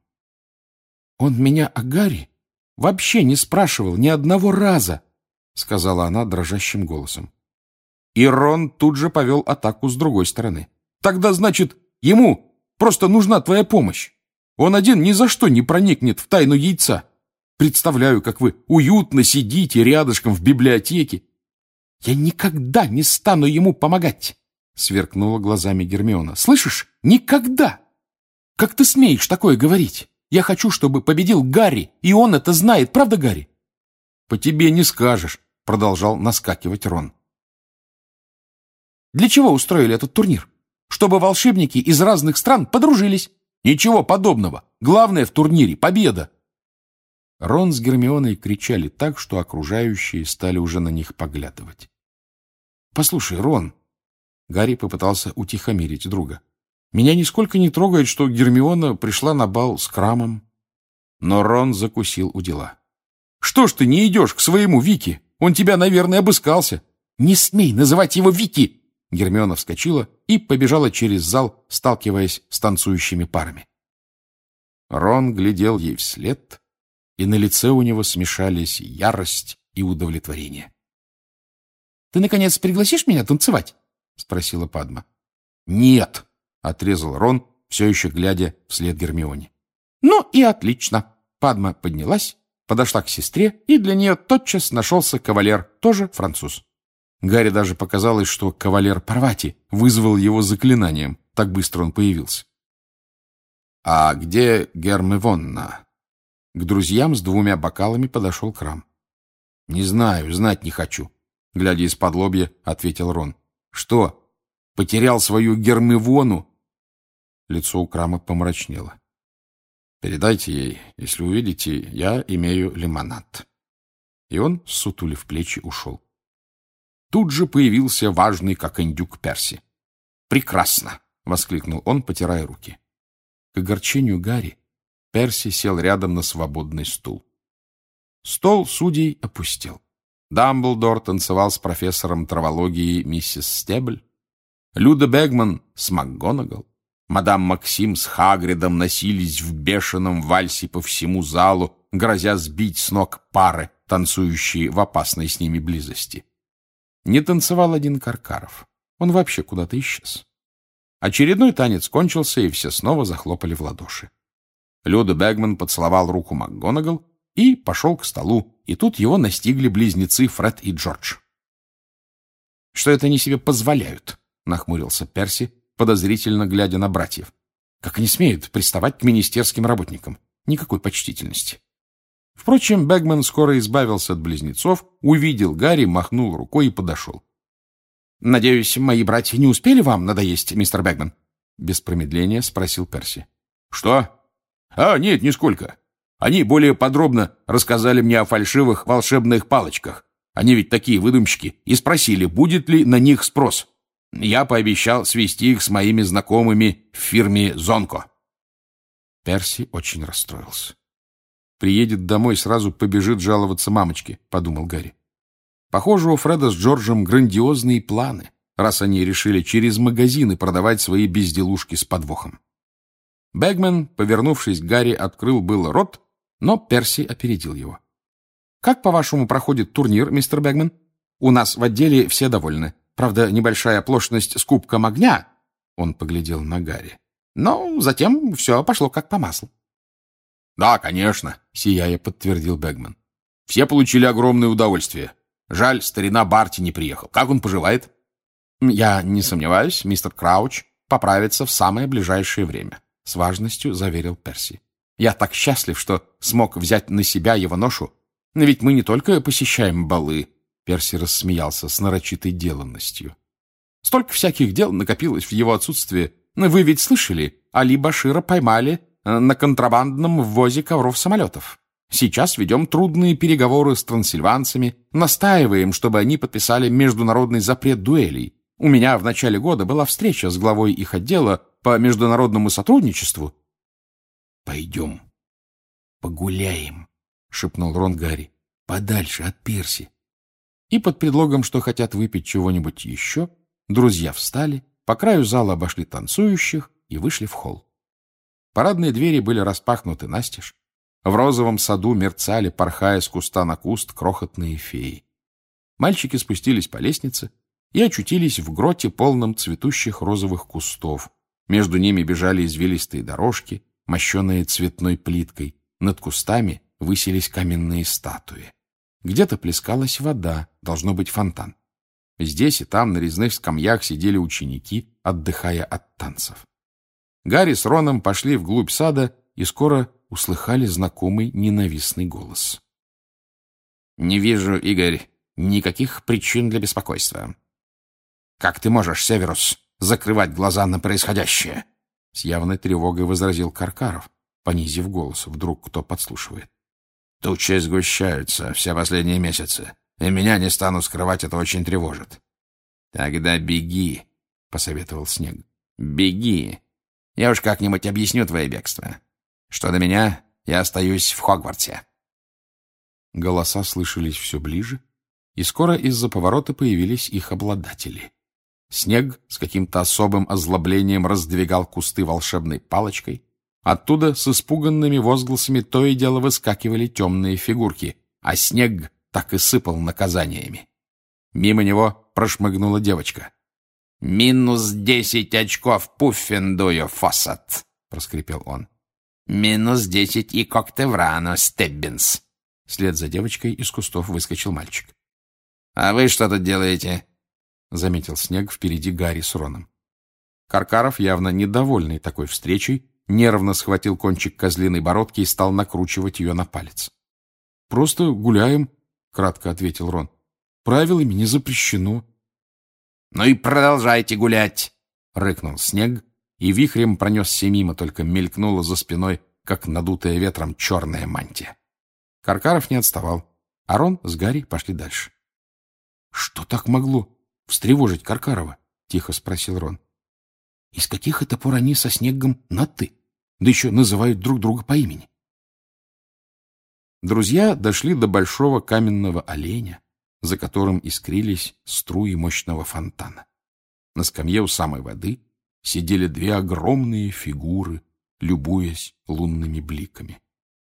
«Он меня о Гарри вообще не спрашивал ни одного раза», — сказала она дрожащим голосом. И Рон тут же повел атаку с другой стороны. «Тогда, значит, ему просто нужна твоя помощь. Он один ни за что не проникнет в тайну яйца. Представляю, как вы уютно сидите рядышком в библиотеке». «Я никогда не стану ему помогать», — сверкнула глазами Гермиона. «Слышишь? Никогда! Как ты смеешь такое говорить? Я хочу, чтобы победил Гарри, и он это знает, правда, Гарри?» «По тебе не скажешь», — продолжал наскакивать Рон. Для чего устроили этот турнир? Чтобы волшебники из разных стран подружились. Ничего подобного. Главное в турнире — победа. Рон с Гермионой кричали так, что окружающие стали уже на них поглядывать. «Послушай, Рон», — Гарри попытался утихомирить друга, «меня нисколько не трогает, что Гермиона пришла на бал с Крамом». Но Рон закусил у дела. «Что ж ты не идешь к своему Вики? Он тебя, наверное, обыскался». «Не смей называть его Вики!» Гермиона вскочила и побежала через зал, сталкиваясь с танцующими парами. Рон глядел ей вслед, и на лице у него смешались ярость и удовлетворение. «Ты, наконец, пригласишь меня танцевать?» — спросила Падма. «Нет!» — отрезал Рон, все еще глядя вслед Гермионе. «Ну и отлично!» Падма поднялась, подошла к сестре, и для нее тотчас нашелся кавалер, тоже француз. Гарри даже показалось, что кавалер Парвати вызвал его заклинанием, так быстро он появился. «А где Гермионна?» К друзьям с двумя бокалами подошел Крам. «Не знаю, знать не хочу», — глядя из-под лобья, ответил Рон. «Что, потерял свою Гермиону?» Лицо у Крама помрачнело. «Передайте ей, если увидите, я имею лимонад». И он, сутулив плечи, ушел. Тут же появился важный, как индюк, Перси. «Прекрасно!» — воскликнул он, потирая руки. К огорчению Гарри Перси сел рядом на свободный стул. Стол судей опустел. Дамблдор танцевал с профессором травологии миссис Стебль, Люда Бэгман с МакГонагал, мадам Максим с Хагридом носились в бешеном вальсе по всему залу, грозя сбить с ног пары, танцующие в опасной с ними близости. Не танцевал один Каркаров. Он вообще куда-то исчез. Очередной танец кончился, и все снова захлопали в ладоши. Люда Бэгман поцеловал руку МакГонагал и пошел к столу, и тут его настигли близнецы Фред и Джордж. «Что это они себе позволяют?» — нахмурился Перси, подозрительно глядя на братьев. «Как они смеют приставать к министерским работникам? Никакой почтительности». Впрочем, Бэгман скоро избавился от близнецов, увидел Гарри, махнул рукой и подошел. «Надеюсь, мои братья не успели вам надоесть, мистер Бэгман?» Без промедления спросил Перси. «Что? А, нет, нисколько. Они более подробно рассказали мне о фальшивых волшебных палочках. Они ведь такие выдумщики, и спросили, будет ли на них спрос. Я пообещал свести их с моими знакомыми в фирме «Зонко». Перси очень расстроился. «Приедет домой, сразу побежит жаловаться мамочке», — подумал Гарри. Похоже, у Фреда с Джорджем грандиозные планы, раз они решили через магазины продавать свои безделушки с подвохом. Бэгман, повернувшись к Гарри, открыл было рот, но Перси опередил его. «Как, по-вашему, проходит турнир, мистер Бэгман? У нас в отделе все довольны. Правда, небольшая оплошность с кубком огня», — он поглядел на Гарри. «Но затем все пошло как по маслу». «Да, конечно», — сияя подтвердил Бэгман. «Все получили огромное удовольствие. Жаль, старина Барти не приехал. Как он поживает?» «Я не сомневаюсь, мистер Крауч поправится в самое ближайшее время», — с важностью заверил Перси. «Я так счастлив, что смог взять на себя его ношу. Но ведь мы не только посещаем балы», — Перси рассмеялся с нарочитой деланностью. «Столько всяких дел накопилось в его отсутствие. Вы ведь слышали, Али Башира поймали на контрабандном ввозе ковров-самолетов. Сейчас ведем трудные переговоры с трансильванцами, настаиваем, чтобы они подписали международный запрет дуэлей. У меня в начале года была встреча с главой их отдела по международному сотрудничеству». «Пойдем, погуляем», — шепнул Рон Гарри, — «подальше от Перси». И под предлогом, что хотят выпить чего-нибудь еще, друзья встали, по краю зала обошли танцующих и вышли в холл. Парадные двери были распахнуты настежь. В розовом саду мерцали, порхая с куста на куст, крохотные феи. Мальчики спустились по лестнице и очутились в гроте, полном цветущих розовых кустов. Между ними бежали извилистые дорожки, мощенные цветной плиткой. Над кустами высились каменные статуи. Где-то плескалась вода, должно быть фонтан. Здесь и там на резных скамьях сидели ученики, отдыхая от танцев. Гарри с Роном пошли вглубь сада и скоро услыхали знакомый ненавистный голос. «Не вижу, Игорь, никаких причин для беспокойства. Как ты можешь, Северус, закрывать глаза на происходящее? С явной тревогой возразил Каркаров, понизив голос. Вдруг кто подслушивает. Тучи сгущаются все последние месяцы, и меня, не стану скрывать, это очень тревожит. Тогда беги, — посоветовал Снег. Беги. Я уж как-нибудь объясню твое бегство. Что до меня, я остаюсь в Хогвартсе. Голоса слышались все ближе, и скоро из-за поворота появились их обладатели. Снег с каким-то особым озлоблением раздвигал кусты волшебной палочкой. Оттуда с испуганными возгласами то и дело выскакивали темные фигурки, а Снег так и сыпал наказаниями. Мимо него прошмыгнула девочка. «Минус десять очков Пуффендую, Фоссет!» — проскрипел он. «Минус десять и Коктеврану, Стеббинс!» Вслед за девочкой из кустов выскочил мальчик. «А вы что тут делаете?» — заметил Снег впереди Гарри с Роном. Каркаров, явно недовольный такой встречей, нервно схватил кончик козлиной бородки и стал накручивать ее на палец. «Просто гуляем», — кратко ответил Рон. «Правилами не запрещено». «Ну и продолжайте гулять!» — рыкнул Снег, и вихрем пронесся мимо, только мелькнула за спиной, как надутая ветром, черная мантия. Каркаров не отставал, а Рон с Гарри пошли дальше. «Что так могло встревожить Каркарова?» — тихо спросил Рон. «И с каких это пор они со Снегом на «ты», да еще называют друг друга по имени?» Друзья дошли до большого каменного оленя, за которым искрились струи мощного фонтана. На скамье у самой воды сидели две огромные фигуры, любуясь лунными бликами.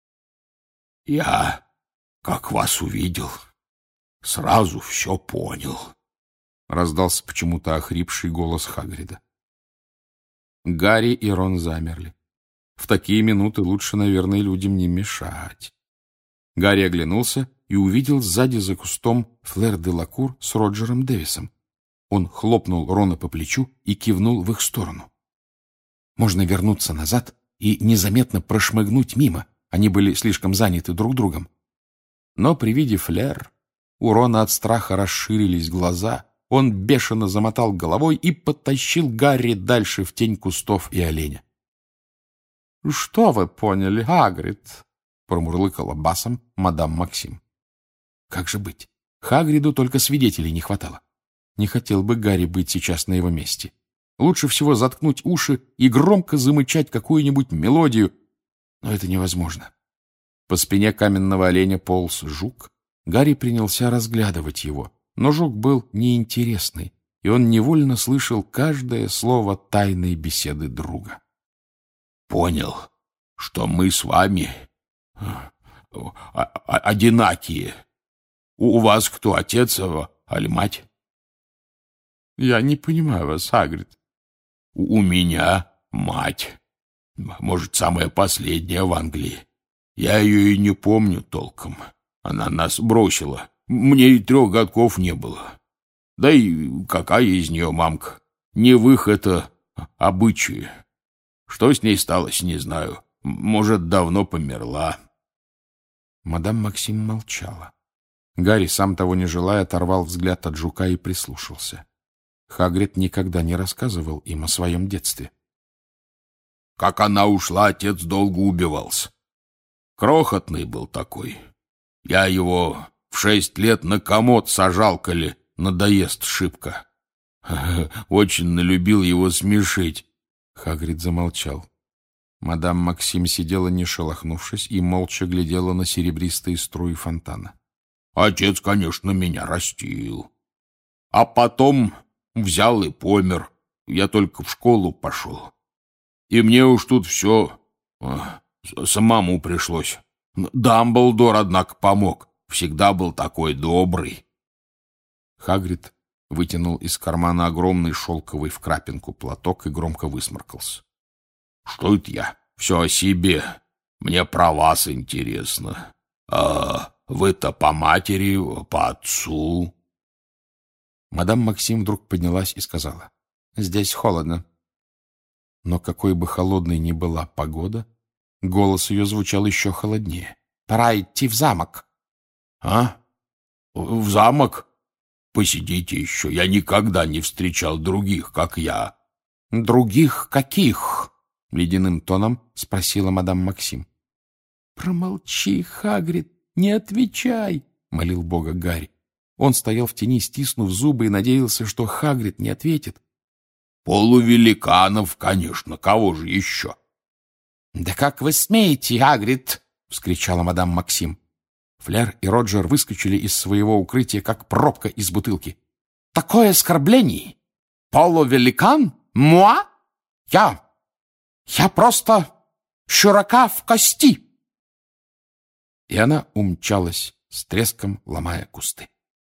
«Я, как вас увидел, сразу все понял», — раздался почему-то охрипший голос Хагрида. Гарри и Рон замерли. В такие минуты лучше, наверное, людям не мешать. Гарри оглянулся и увидел сзади за кустом Флер де Лакур с Роджером Дэвисом. Он хлопнул Рона по плечу и кивнул в их сторону. Можно вернуться назад и незаметно прошмыгнуть мимо. Они были слишком заняты друг другом. Но при виде Флер у Рона от страха расширились глаза. Он бешено замотал головой и подтащил Гарри дальше в тень кустов и оленя. — Что вы поняли, Хагрид? — промурлыкала басом мадам Максим. Как же быть? Хагриду только свидетелей не хватало. Не хотел бы Гарри быть сейчас на его месте. Лучше всего заткнуть уши и громко замычать какую-нибудь мелодию. Но это невозможно. По спине каменного оленя полз жук. Гарри принялся разглядывать его. Но жук был неинтересный, и он невольно слышал каждое слово тайной беседы друга. — Понял, что мы с вами одинакие. У вас кто, отец, али мать? — Я не понимаю вас, Хагрид. — У меня мать. Может, самая последняя в Англии. Я ее и не помню толком. Она нас бросила. Мне и трех годков не было. Да и какая из нее мамка? Не в их это обычаи. Что с ней сталось, не знаю. Может, давно померла. Мадам Максим молчала. Гарри, сам того не желая, оторвал взгляд от жука и прислушался. Хагрид никогда не рассказывал им о своем детстве. Как она ушла, отец долго убивался. Крохотный был такой. Я его в шесть лет на комод сажал, коли надоест шибко. Очень налюбил его смешить. Хагрид замолчал. Мадам Максим сидела, не шелохнувшись, и молча глядела на серебристые струи фонтана. Отец, конечно, меня растил. А потом взял и помер. Я только в школу пошел. И мне уж тут все самому пришлось. Дамблдор, однако, помог. Всегда был такой добрый. Хагрид вытянул из кармана огромный шелковый в крапинку платок и громко высморкался. — Что это я? Все о себе. Мне про вас интересно. А вы-то по матери, по отцу? Мадам Максим вдруг поднялась и сказала: — Здесь холодно. Но какой бы холодной ни была погода, голос ее звучал еще холоднее. — Пора идти в замок. — А? В замок? посидите еще. Я никогда не встречал других, как я». «Других каких?» — ледяным тоном спросила мадам Максим. «Промолчи, Хагрид, не отвечай!» — молил Бога Гарри. Он стоял в тени, стиснув зубы, и надеялся, что Хагрид не ответит. «Полувеликанов, конечно, кого же еще?» «Да как вы смеете, Хагрид!» — вскричала мадам Максим. Флер и Роджер выскочили из своего укрытия, как пробка из бутылки. «Такое оскорбление! Полувеликан? Муа? Я! Я просто широка в кости!» И она умчалась, с треском ломая кусты.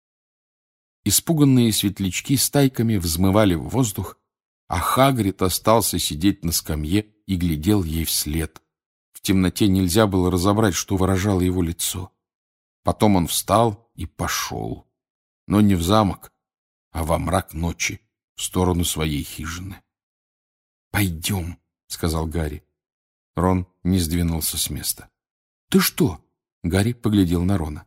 Испуганные светлячки стайками взмывали в воздух, а Хагрид остался сидеть на скамье и глядел ей вслед. В темноте нельзя было разобрать, что выражало его лицо. Потом он встал и пошел, но не в замок, а во мрак ночи, в сторону своей хижины. «Пойдем», — сказал Гарри. Рон не сдвинулся с места. «Ты что?» — Гарри поглядел на Рона.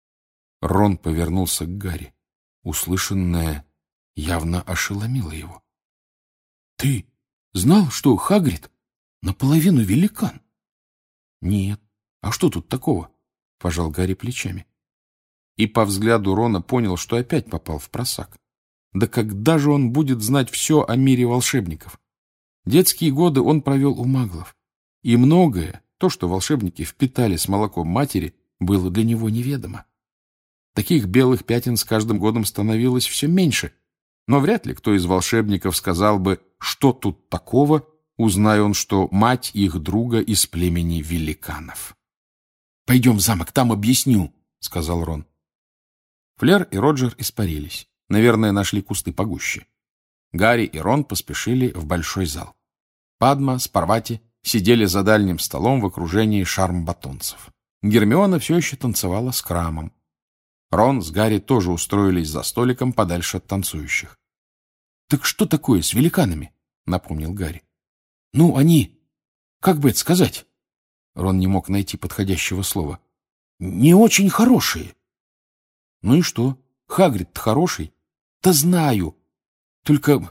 Рон повернулся к Гарри. Услышанное явно ошеломило его. «Ты знал, что Хагрид наполовину великан?» «Нет. А что тут такого?» — пожал Гарри плечами. И по взгляду Рона понял, что опять попал в просак. Да когда же он будет знать все о мире волшебников? Детские годы он провел у маглов. И многое, то, что волшебники впитали с молоком матери, было для него неведомо. Таких белых пятен с каждым годом становилось все меньше, но вряд ли кто из волшебников сказал бы, что тут такого, узная он, что мать их друга из племени великанов. «Пойдем в замок, там объясню», — сказал Рон. Флер и Роджер испарились. Наверное, нашли кусты погуще. Гарри и Рон поспешили в большой зал. Падма с Парвати сидели за дальним столом в окружении шарм-батонцев. Гермиона все еще танцевала с Крамом. Рон с Гарри тоже устроились за столиком подальше от танцующих. — Так что такое с великанами? — напомнил Гарри. — Ну, они... Как бы это сказать? Рон не мог найти подходящего слова. — Не очень хорошие. — Ну и что? Хагрид-то хороший. — Да знаю. Только...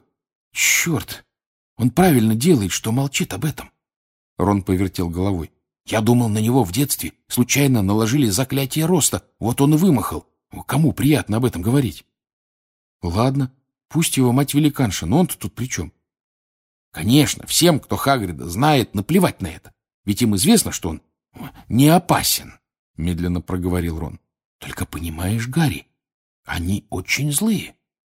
Черт! Он правильно делает, что молчит об этом. Рон повертел головой. Я думал, на него в детстве случайно наложили заклятие роста. Вот он и вымахал. Кому приятно об этом говорить? Ладно, пусть его мать великанша, но он-то тут при чем? Конечно, всем, кто Хагрида знает, наплевать на это. Ведь им известно, что он не опасен, медленно проговорил Рон. Только понимаешь, Гарри, они очень злые.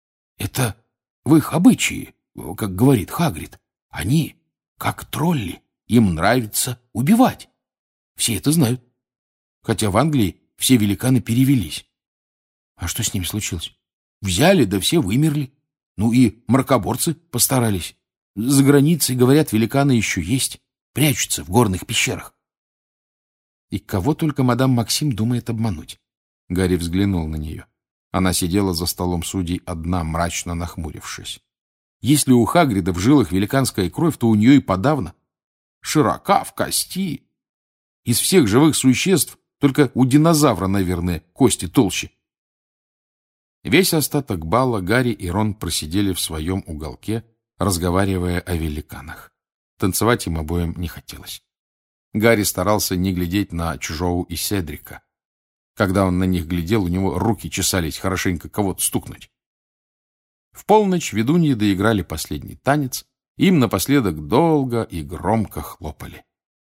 Это в их обычае, как говорит Хагрид. Они, как тролли, им нравится убивать. Все это знают. Хотя в Англии все великаны перевелись. А что с ними случилось? Взяли, да все вымерли. Ну и мракоборцы постарались. За границей, говорят, великаны еще есть. Прячутся в горных пещерах. И кого только мадам Максим думает обмануть? Гарри взглянул на нее. Она сидела за столом судей одна, мрачно нахмурившись. Если у Хагрида в жилах великанская кровь, то у нее и подавно. Широка в кости. Из всех живых существ только у динозавра, наверное, кости толще. Весь остаток бала Гарри и Рон просидели в своем уголке, разговаривая о великанах. Танцевать им обоим не хотелось. Гарри старался не глядеть на Чжоу и Седрика. Когда он на них глядел, у него руки чесались хорошенько кого-то стукнуть. В полночь ведуньи доиграли последний танец, им напоследок долго и громко хлопали.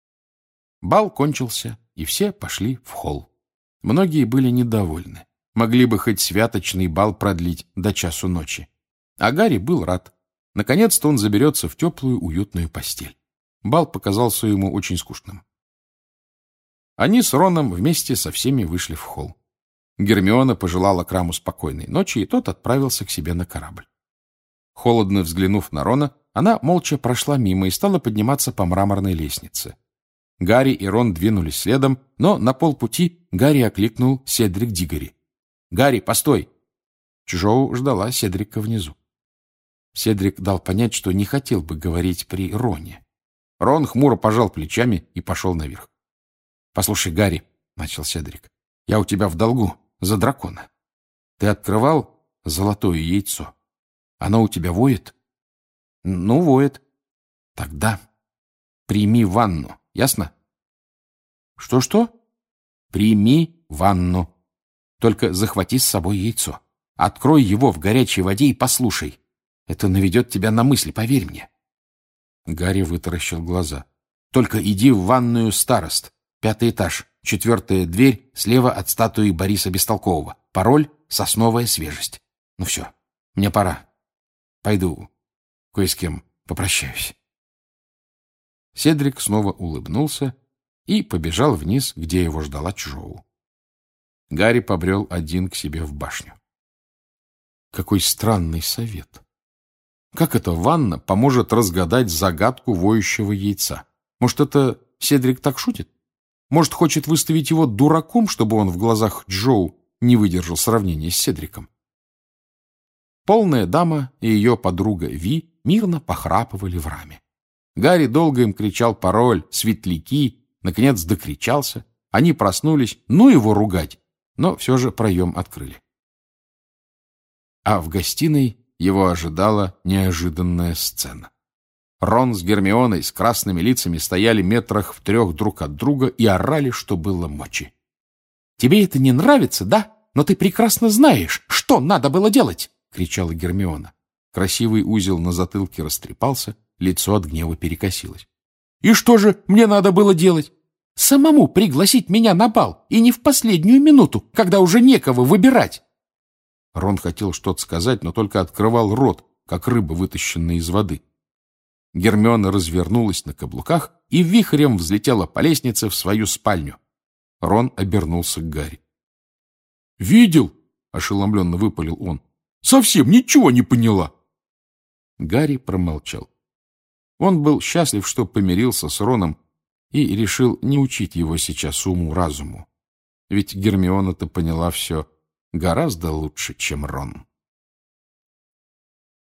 Бал кончился, и все пошли в холл. Многие были недовольны. Могли бы хоть святочный бал продлить до часу ночи. А Гарри был рад. Наконец-то он заберется в теплую, уютную постель. Бал показался ему очень скучным. Они с Роном вместе со всеми вышли в холл. Гермиона пожелала Краму спокойной ночи, и тот отправился к себе на корабль. Холодно взглянув на Рона, она молча прошла мимо и стала подниматься по мраморной лестнице. Гарри и Рон двинулись следом, но на полпути Гарри окликнул Седрик Дигори. «Гарри, постой!» Чжоу ждала Седрика внизу. Седрик дал понять, что не хотел бы говорить при Роне. Рон хмуро пожал плечами и пошел наверх. «Послушай, Гарри», — начал Седрик, — «я у тебя в долгу за дракона. Ты открывал золотое яйцо. Оно у тебя воет? Ну, воет. Тогда прими ванну, ясно? Что-что? Прими ванну. Только захвати с собой яйцо. Открой его в горячей воде и послушай. Это наведет тебя на мысли, поверь мне. Гарри вытаращил глаза. Только иди в ванную старост. Пятый этаж, четвертая дверь, слева от статуи Бориса Бестолкового. Пароль — сосновая свежесть. Ну все, мне пора. Пойду кое с кем попрощаюсь. Седрик снова улыбнулся и побежал вниз, где его ждала Чжоу. Гарри побрел один к себе в башню. Какой странный совет. Как эта ванна поможет разгадать загадку воющего яйца? Может, это Седрик так шутит? Может, хочет выставить его дураком, чтобы он в глазах Чжоу не выдержал сравнения с Седриком? Полная дама и ее подруга Ви мирно похрапывали в раме. Гарри долго им кричал пароль, светляки, наконец докричался. Они проснулись, ну его ругать, но все же проем открыли. А в гостиной его ожидала неожиданная сцена. Рон с Гермионой с красными лицами стояли метрах в трех друг от друга и орали, что было мочи. «Тебе это не нравится, да? Но ты прекрасно знаешь, что надо было делать!» — кричала Гермиона. Красивый узел на затылке растрепался, лицо от гнева перекосилось. «И что же мне надо было делать? Самому пригласить меня на бал, и не в последнюю минуту, когда уже некого выбирать!» Рон хотел что-то сказать, но только открывал рот, как рыба, вытащенная из воды. Гермиона развернулась на каблуках и вихрем взлетела по лестнице в свою спальню. Рон обернулся к Гарри. «Видел?» — ошеломленно выпалил он. «Совсем ничего не поняла!» Гарри промолчал. Он был счастлив, что помирился с Роном, и решил не учить его сейчас уму-разуму. Ведь Гермиона-то поняла все гораздо лучше, чем Рон.